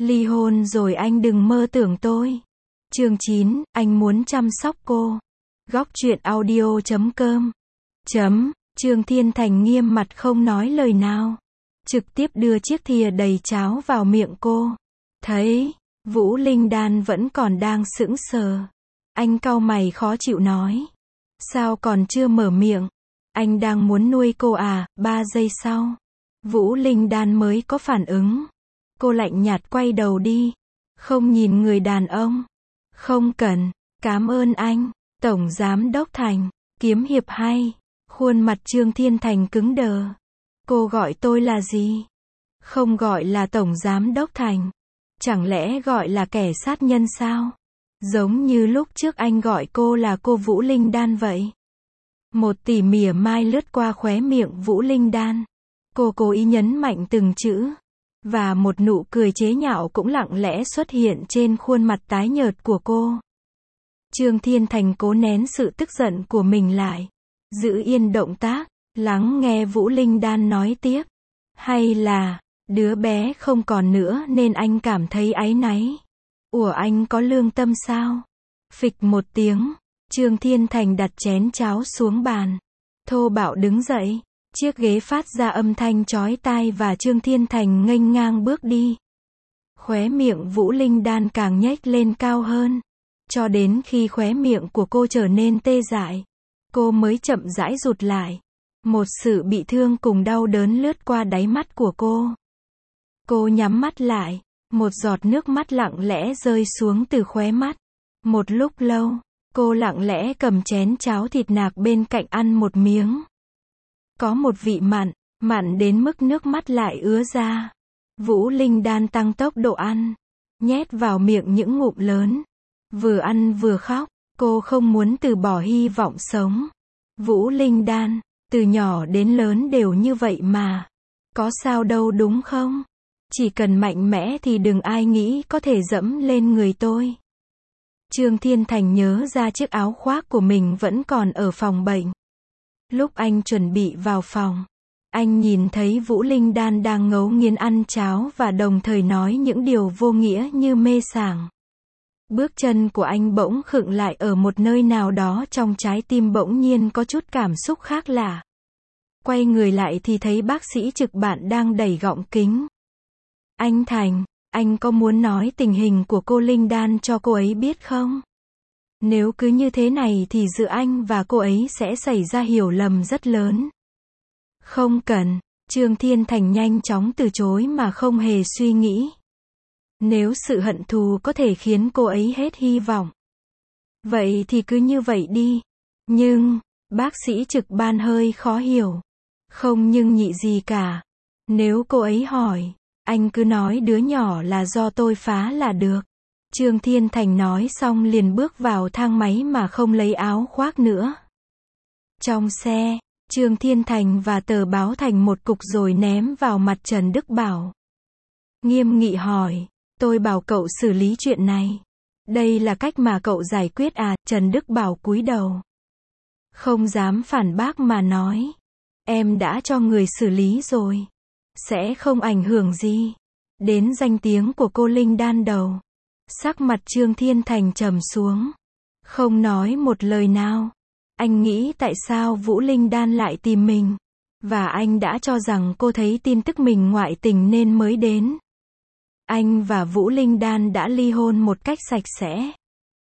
Ly hôn rồi anh đừng mơ tưởng tôi. Chương 9, anh muốn chăm sóc cô. Góc truyện audio.com. Trương Thiên Thành nghiêm mặt không nói lời nào. Trực tiếp đưa chiếc thìa đầy cháo vào miệng cô. Thấy, Vũ Linh Đan vẫn còn đang sững sờ. Anh cau mày khó chịu nói. Sao còn chưa mở miệng? Anh đang muốn nuôi cô à? 3 giây sau, Vũ Linh Đan mới có phản ứng. Cô lạnh nhạt quay đầu đi. Không nhìn người đàn ông. Không cần, cảm ơn anh. Tổng Giám Đốc Thành, kiếm hiệp hay. Khuôn mặt Trương Thiên Thành cứng đờ. Cô gọi tôi là gì? Không gọi là Tổng Giám Đốc Thành. Chẳng lẽ gọi là kẻ sát nhân sao? Giống như lúc trước anh gọi cô là cô Vũ Linh Đan vậy. Một tỉ mỉa mai lướt qua khóe miệng Vũ Linh Đan. Cô cố ý nhấn mạnh từng chữ. Và một nụ cười chế nhạo cũng lặng lẽ xuất hiện trên khuôn mặt tái nhợt của cô. Trương Thiên Thành cố nén sự tức giận của mình lại. Giữ yên động tác, lắng nghe Vũ Linh Đan nói tiếp. Hay là, đứa bé không còn nữa nên anh cảm thấy áy náy. Ủa anh có lương tâm sao? Phịch một tiếng, Trương Thiên Thành đặt chén cháo xuống bàn. Thô bạo đứng dậy. Chiếc ghế phát ra âm thanh chói tai và Trương Thiên Thành nghênh ngang bước đi. Khóe miệng Vũ Linh Đan càng nhếch lên cao hơn. Cho đến khi khóe miệng của cô trở nên tê dại. Cô mới chậm rãi rụt lại. Một sự bị thương cùng đau đớn lướt qua đáy mắt của cô. Cô nhắm mắt lại. Một giọt nước mắt lặng lẽ rơi xuống từ khóe mắt. Một lúc lâu, cô lặng lẽ cầm chén cháo thịt nạc bên cạnh ăn một miếng. Có một vị mặn, mặn đến mức nước mắt lại ứa ra. Vũ Linh Đan tăng tốc độ ăn, nhét vào miệng những ngụm lớn. Vừa ăn vừa khóc, cô không muốn từ bỏ hy vọng sống. Vũ Linh Đan, từ nhỏ đến lớn đều như vậy mà. Có sao đâu đúng không? Chỉ cần mạnh mẽ thì đừng ai nghĩ có thể dẫm lên người tôi. Trương Thiên Thành nhớ ra chiếc áo khoác của mình vẫn còn ở phòng bệnh. Lúc anh chuẩn bị vào phòng, anh nhìn thấy Vũ Linh Đan đang ngấu nghiến ăn cháo và đồng thời nói những điều vô nghĩa như mê sảng. Bước chân của anh bỗng khựng lại ở một nơi nào đó trong trái tim bỗng nhiên có chút cảm xúc khác lạ. Quay người lại thì thấy bác sĩ trực bạn đang đẩy gọng kính. Anh Thành, anh có muốn nói tình hình của cô Linh Đan cho cô ấy biết không? Nếu cứ như thế này thì giữa anh và cô ấy sẽ xảy ra hiểu lầm rất lớn. Không cần, Trương Thiên Thành nhanh chóng từ chối mà không hề suy nghĩ. Nếu sự hận thù có thể khiến cô ấy hết hy vọng, vậy thì cứ như vậy đi. Nhưng, bác sĩ trực ban hơi khó hiểu. Không nhưng nhị gì cả. Nếu cô ấy hỏi, anh cứ nói đứa nhỏ là do tôi phá là được. Trương Thiên Thành nói xong liền bước vào thang máy mà không lấy áo khoác nữa. Trong xe, Trương Thiên Thành và tờ báo thành một cục rồi ném vào mặt Trần Đức Bảo. Nghiêm nghị hỏi, tôi bảo cậu xử lý chuyện này. Đây là cách mà cậu giải quyết à? Trần Đức Bảo cúi đầu. Không dám phản bác mà nói. Em đã cho người xử lý rồi. Sẽ không ảnh hưởng gì đến danh tiếng của cô Linh Đan đâu. Sắc mặt Trương Thiên Thành trầm xuống. Không nói một lời nào. Anh nghĩ tại sao Vũ Linh Đan lại tìm mình. Và anh đã cho rằng cô thấy tin tức mình ngoại tình nên mới đến. Anh và Vũ Linh Đan đã ly hôn một cách sạch sẽ.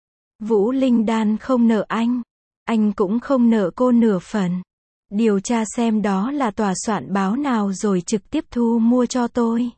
Vũ Linh Đan không nợ anh cũng không nợ cô nửa phần. Điều tra xem đó là tòa soạn báo nào rồi trực tiếp thu mua cho tôi.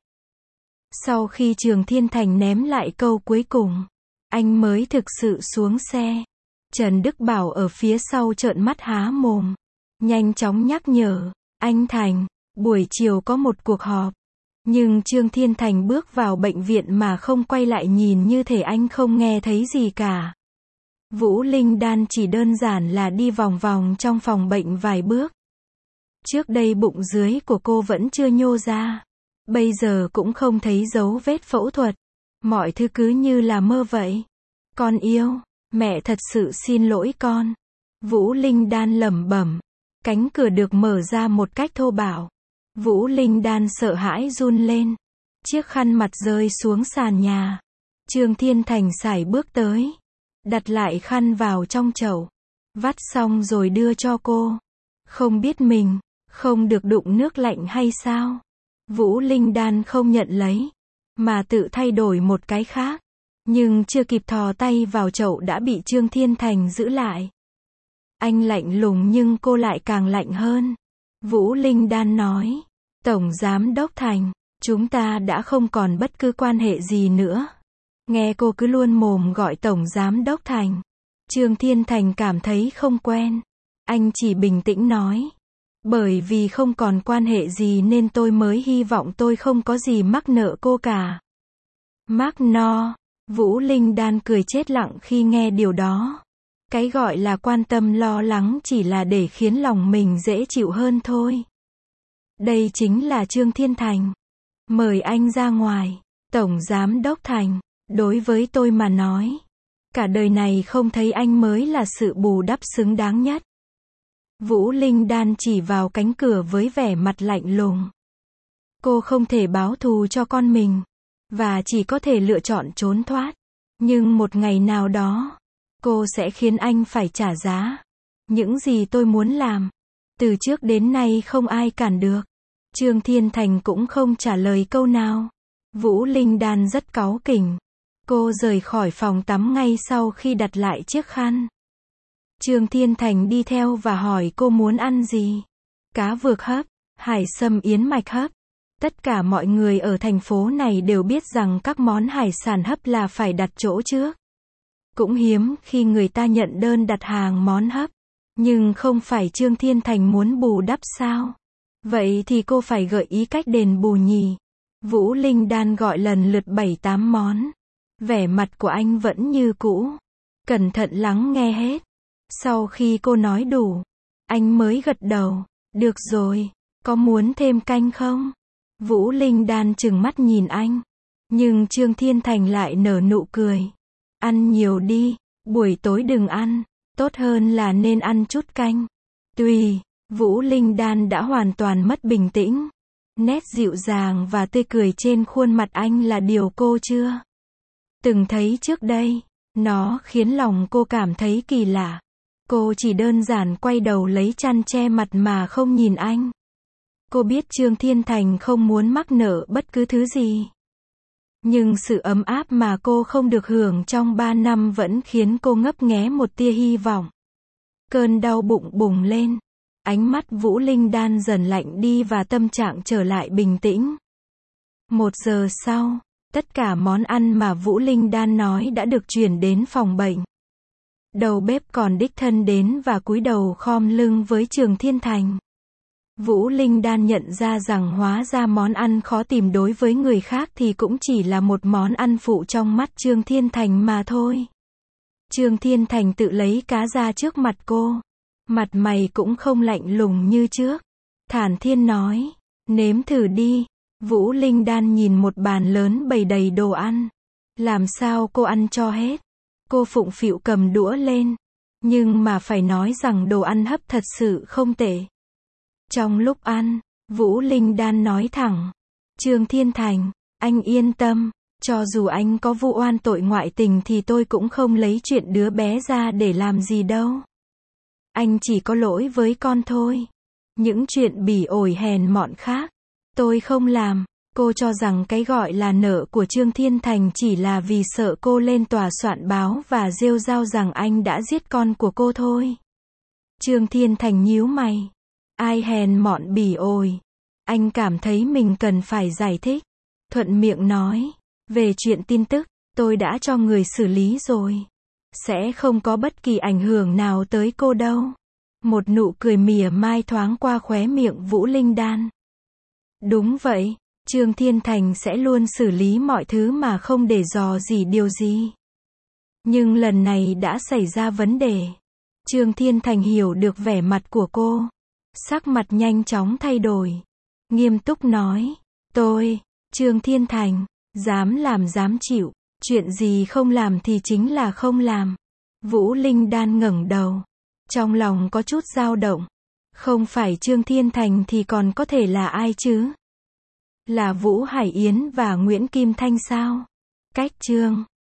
Sau khi Trương Thiên Thành ném lại câu cuối cùng, anh mới thực sự xuống xe. Trần Đức Bảo ở phía sau trợn mắt há mồm. Nhanh chóng nhắc nhở, anh Thành, buổi chiều có một cuộc họp. Nhưng Trương Thiên Thành bước vào bệnh viện mà không quay lại nhìn như thể anh không nghe thấy gì cả. Vũ Linh Đan chỉ đơn giản là đi vòng vòng trong phòng bệnh vài bước. Trước đây bụng dưới của cô vẫn chưa nhô ra. Bây giờ cũng không thấy dấu vết phẫu thuật. Mọi thứ cứ như là mơ vậy. Con yêu, mẹ thật sự xin lỗi con. Vũ Linh Đan lẩm bẩm. Cánh cửa được mở ra một cách thô bạo. Vũ Linh Đan sợ hãi run lên. Chiếc khăn mặt rơi xuống sàn nhà. Trương Thiên Thành sải bước tới, đặt lại khăn vào trong chậu, vắt xong rồi đưa cho cô. Không biết mình không được đụng nước lạnh hay sao? Vũ Linh Đan không nhận lấy, mà tự thay đổi một cái khác. Nhưng chưa kịp thò tay vào chậu đã bị Trương Thiên Thành giữ lại. Anh lạnh lùng nhưng cô lại càng lạnh hơn. Vũ Linh Đan nói, Tổng Giám Đốc Thành, chúng ta đã không còn bất cứ quan hệ gì nữa. Nghe cô cứ luôn mồm gọi Tổng Giám Đốc Thành. Trương Thiên Thành cảm thấy không quen. Anh chỉ bình tĩnh nói, bởi vì không còn quan hệ gì nên tôi mới hy vọng tôi không có gì mắc nợ cô cả. Mắc no. Vũ Linh Đan cười chết lặng khi nghe điều đó. Cái gọi là quan tâm lo lắng chỉ là để khiến lòng mình dễ chịu hơn thôi. Đây chính là Trương Thiên Thành. Mời anh ra ngoài. Tổng Giám Đốc Thành, đối với tôi mà nói, cả đời này không thấy anh mới là sự bù đắp xứng đáng nhất. Vũ Linh Đan chỉ vào cánh cửa với vẻ mặt lạnh lùng. Cô không thể báo thù cho con mình, và chỉ có thể lựa chọn trốn thoát. Nhưng một ngày nào đó, cô sẽ khiến anh phải trả giá. Những gì tôi muốn làm, từ trước đến nay không ai cản được. Trương Thiên Thành cũng không trả lời câu nào. Vũ Linh Đan rất cáu kỉnh. Cô rời khỏi phòng tắm ngay sau khi đặt lại chiếc khăn. Trương Thiên Thành đi theo và hỏi cô muốn ăn gì. Cá vược hấp, hải sâm yến mạch hấp. Tất cả mọi người ở thành phố này đều biết rằng các món hải sản hấp là phải đặt chỗ trước. Cũng hiếm khi người ta nhận đơn đặt hàng món hấp. Nhưng không phải Trương Thiên Thành muốn bù đắp sao? Vậy thì cô phải gợi ý cách đền bù nhỉ? Vũ Linh Đan gọi lần lượt 7-8 món. Vẻ mặt của anh vẫn như cũ. Cẩn thận lắng nghe hết. Sau khi cô nói đủ, anh mới gật đầu. Được rồi, có muốn thêm canh không? Vũ Linh Đan trừng mắt nhìn anh. Nhưng Trương Thiên Thành lại nở nụ cười. Ăn nhiều đi, buổi tối đừng ăn. Tốt hơn là nên ăn chút canh. Tùy. Vũ Linh Đan đã hoàn toàn mất bình tĩnh. Nét dịu dàng và tươi cười trên khuôn mặt anh là điều cô chưa từng thấy trước đây. Nó khiến lòng cô cảm thấy kỳ lạ. Cô chỉ đơn giản quay đầu lấy chăn che mặt mà không nhìn anh. Cô biết Trương Thiên Thành không muốn mắc nợ bất cứ thứ gì. Nhưng sự ấm áp mà cô không được hưởng trong 3 năm vẫn khiến cô ngấp nghé một tia hy vọng. Cơn đau bụng bùng lên. Ánh mắt Vũ Linh Đan dần lạnh đi và tâm trạng trở lại bình tĩnh. 1 giờ sau, tất cả món ăn mà Vũ Linh Đan nói đã được chuyển đến phòng bệnh. Đầu bếp còn đích thân đến và cúi đầu khom lưng với Trương Thiên Thành. Vũ Linh Đan nhận ra rằng hóa ra món ăn khó tìm đối với người khác thì cũng chỉ là một món ăn phụ trong mắt Trương Thiên Thành mà thôi. Trương Thiên Thành tự lấy cá ra trước mặt cô. Mặt mày cũng không lạnh lùng như trước. Thản Thiên nói, nếm thử đi. Vũ Linh Đan nhìn một bàn lớn bày đầy đồ ăn. Làm sao cô ăn cho hết? Cô phụng phịu cầm đũa lên. Nhưng mà phải nói rằng đồ ăn hấp thật sự không tệ. Trong lúc ăn, Vũ Linh Đan nói thẳng. Trương Thiên Thành, anh yên tâm. Cho dù anh có vụ oan tội ngoại tình thì tôi cũng không lấy chuyện đứa bé ra để làm gì đâu. Anh chỉ có lỗi với con thôi. Những chuyện bỉ ổi hèn mọn khác, tôi không làm. Cô cho rằng cái gọi là nợ của Trương Thiên Thành chỉ là vì sợ cô lên tòa soạn báo và rêu rao rằng anh đã giết con của cô thôi. Trương Thiên Thành nhíu mày. Ai hèn mọn bỉ ổi? Anh cảm thấy mình cần phải giải thích. Thuận miệng nói, về chuyện tin tức, tôi đã cho người xử lý rồi. Sẽ không có bất kỳ ảnh hưởng nào tới cô đâu. Một nụ cười mỉa mai thoáng qua khóe miệng Vũ Linh Đan. Đúng vậy, Trương Thiên Thành sẽ luôn xử lý mọi thứ mà không để dò dỉ điều gì. Nhưng lần này đã xảy ra vấn đề. Trương Thiên Thành hiểu được vẻ mặt của cô. Sắc mặt nhanh chóng thay đổi. Nghiêm túc nói, tôi, Trương Thiên Thành, dám làm dám chịu. Chuyện gì không làm thì chính là không làm. Vũ Linh Đan ngẩng đầu. Trong lòng có chút dao động. Không phải Trương Thiên Thành thì còn có thể là ai chứ? Là Vũ Hải Yến và Nguyễn Kim Thanh sao? Cách chương